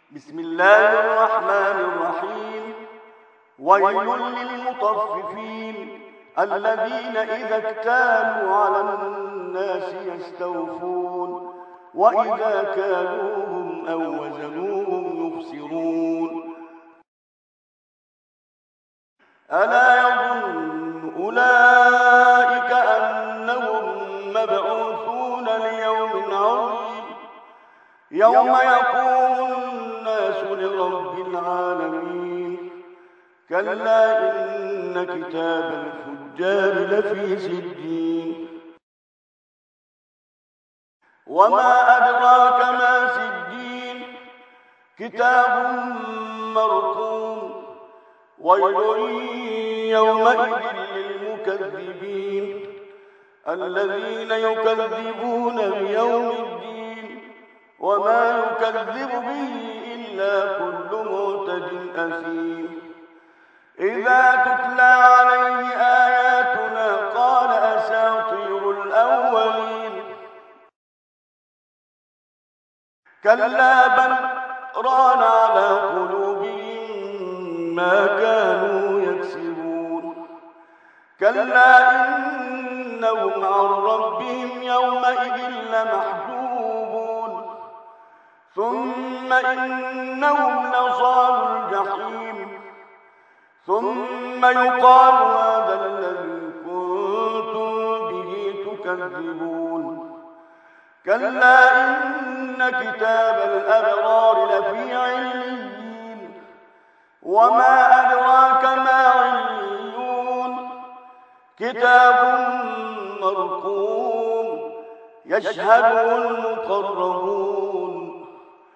بسم الله الرحمن الرحيم. ويل للمطففين الذين إذا اكتالوا على الناس يستوفون وإذا كالوهم أو وزنوهم يخسرون. ألا يظن أولئك أنهم مبعوثون ليوم عظيم يوم يقوم الناس لرب العالمين. كلا إن كتاب الفجار لفي سجين. وما أدراك ما سجين. كتاب مرقوم. ويل يومئذ للمكذبين الذين يكذبون بيوم الدين وما يكذب به إلا كل معتد أثيم. إذا تتلى عليه آياتنا قال أساطير الأولين. كلا بل ران على قلوبهم ما كانوا يكسبون. كلا إنهم عن ربهم يومئذ لمحجوبون. ثم إنهم لصالوا الجحيم. ثم يقال هذا الذي كنتم به تكذبون. كلا إن كتاب الأبرار لفي عليين. وما أدراك ما عليون. كتاب مرقوم يشهده المقربون.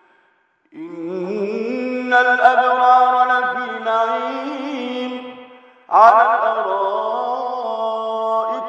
إن الأبرار لفي نعيم على الأرائك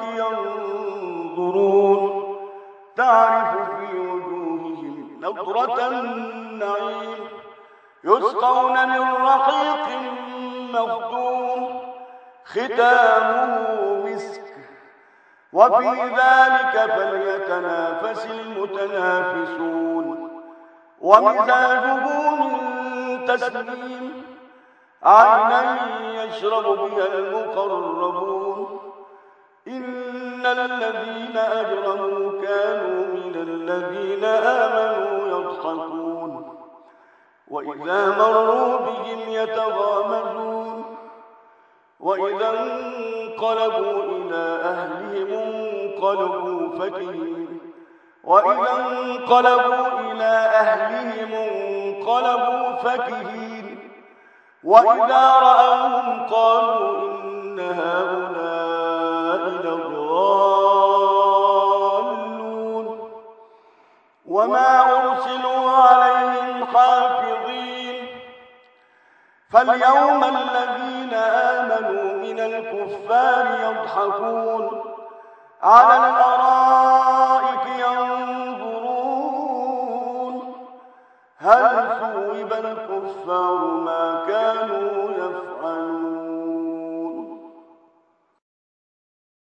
ينظرون تعرف في وجوههم نضرة النعيم. يسقون من رحيق مختوم ختامه مسك. وفي ذلك فليتنافس المتنافسون. ومزاجه من تسنيم. عينا يشرب بها المقربون. إن الذين أجرموا كانوا من الذين آمنوا يضحكون وإذا مروا بهم يتغامزون. وإذا انقلبوا إلى أهلهم انقلبوا فكهين. وإذا انقلبوا إلى أهلهم انقلبوا فكهين. وإذا رأوهم قالوا إن هؤلاء لضالون. وما أرسلوا عليهم حافظين. فاليوم الذين آمنوا من الكفار يضحكون على الأرائك ينظرون هل ثوب الكفار ما كانوا